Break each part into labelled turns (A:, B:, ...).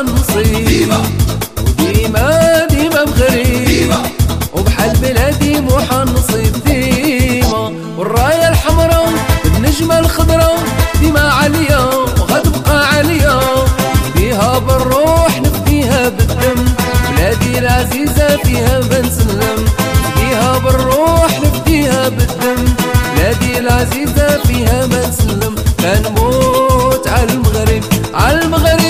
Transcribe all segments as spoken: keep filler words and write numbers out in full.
A: محنصين، وديما ديما مغرب وبحال بلادي محنصين ديما. والراية الحمراء بالنجمة الخضراء ديما عالية وغتبقى عالية، نفديها بالروح نفديها بالدم، بلادي العزيزة فيها بنسلم. نفديها بالروح نفديها بالدم، بلادي العزيزة فيها بنسلم. كنموت على المغرب على المغرب.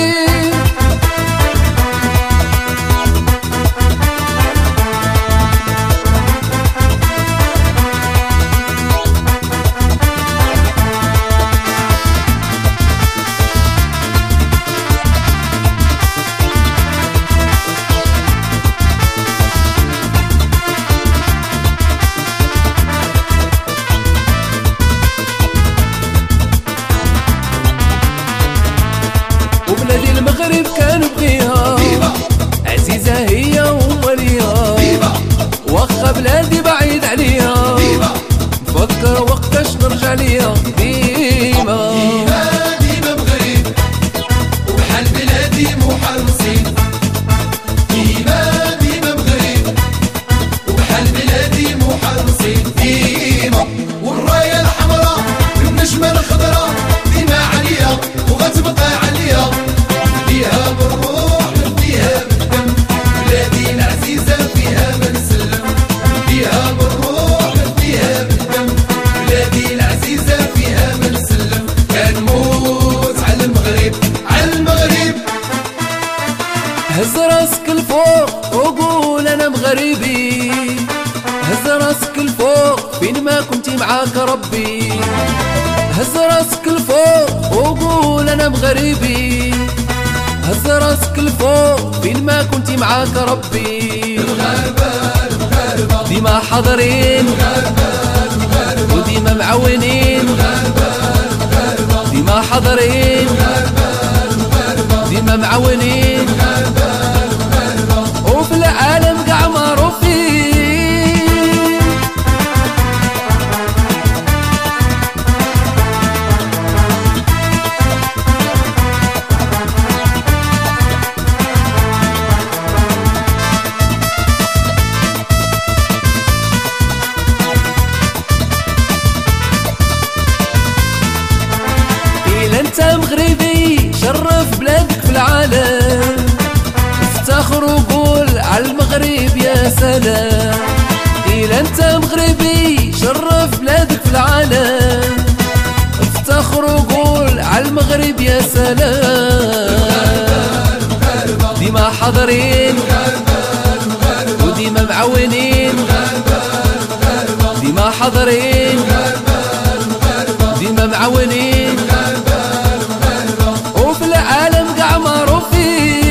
A: وبلادي المغرب كنبغيها عزيزة هي ومالية، واخا بلادي بعيد عليها نفكر وقتاش نرجع ليها. ديما
B: ديما مغرب وبحال بلادي محنصين، ديما ديما مغرب وبحال بلادي محنصين ديما. والراية الحمراء بالنجمة الخضراء ديما عالية وغتبقى عالية، نفديها بالروح نفديها بالدم، بلادي العزيزة فيها بنسلم. نفديها بالروح نفديها بالدم، بلادي العزيزة فيها بنسلم. كنموت على المغرب على المغرب.
A: هز راسك الفوق وقول انا مغربي، هز راسك الفوق فين ما كنتي معاك ربي. هز راسك الفوق وقول انا مغربي، هز راسك الفوق فين ما كنتي معاك ربي.
B: المغاربة المغاربة
A: ديما حاضرين وديما معاونين، ديما حاضرين ديما معاونين، وفي العالم قاع معروفين. إلا انت مغربي شرف بلادك في العالم، افتخر وقول على المغرب يا سلام. إلا انت مغربي شرف بلادك في العالم، افتخر وقول على المغرب يا سلام. ديما حاضرين وديما معاونين، ديما حاضرين ديما معاونين، وفي العالم قاع معروفين.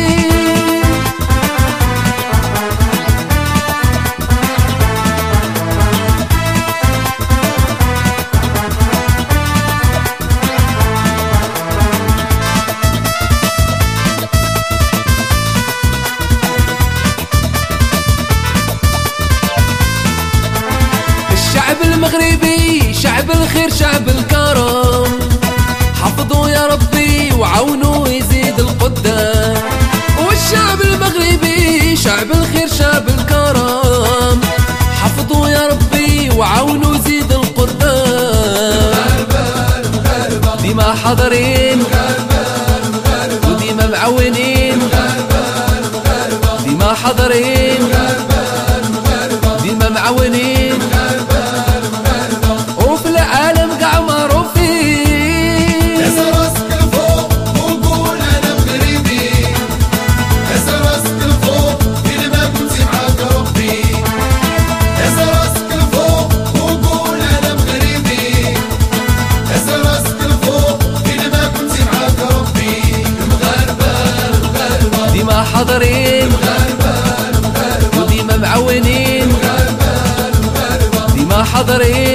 A: الشعب المغربي شعب الخير شعب الكرم، حفظوا يا ربي وعاونوا يزيد القدام. والشعب المغربي شعب الخير شعب الكرم، حفظوا يا ربي وعاونوا يزيد القدام. ديما حاضرين وديما معاونين، ديما حاضرين ديما معاونين، وفي العالم قاع معروفين.
B: هز راسك الفوق وقول انا مغربي، هز راسك الفوق فين ما كنتي معاك ربي. هز راسك الفوق وقول انا مغربي، هز راسك الفوق فين ما كنتي معاك ربي. المغاربة المغاربة
A: ديما حاضرين
B: المغاربة المغاربة
A: وديما معاونين،
B: المغاربة المغاربة
A: ديما حاضرين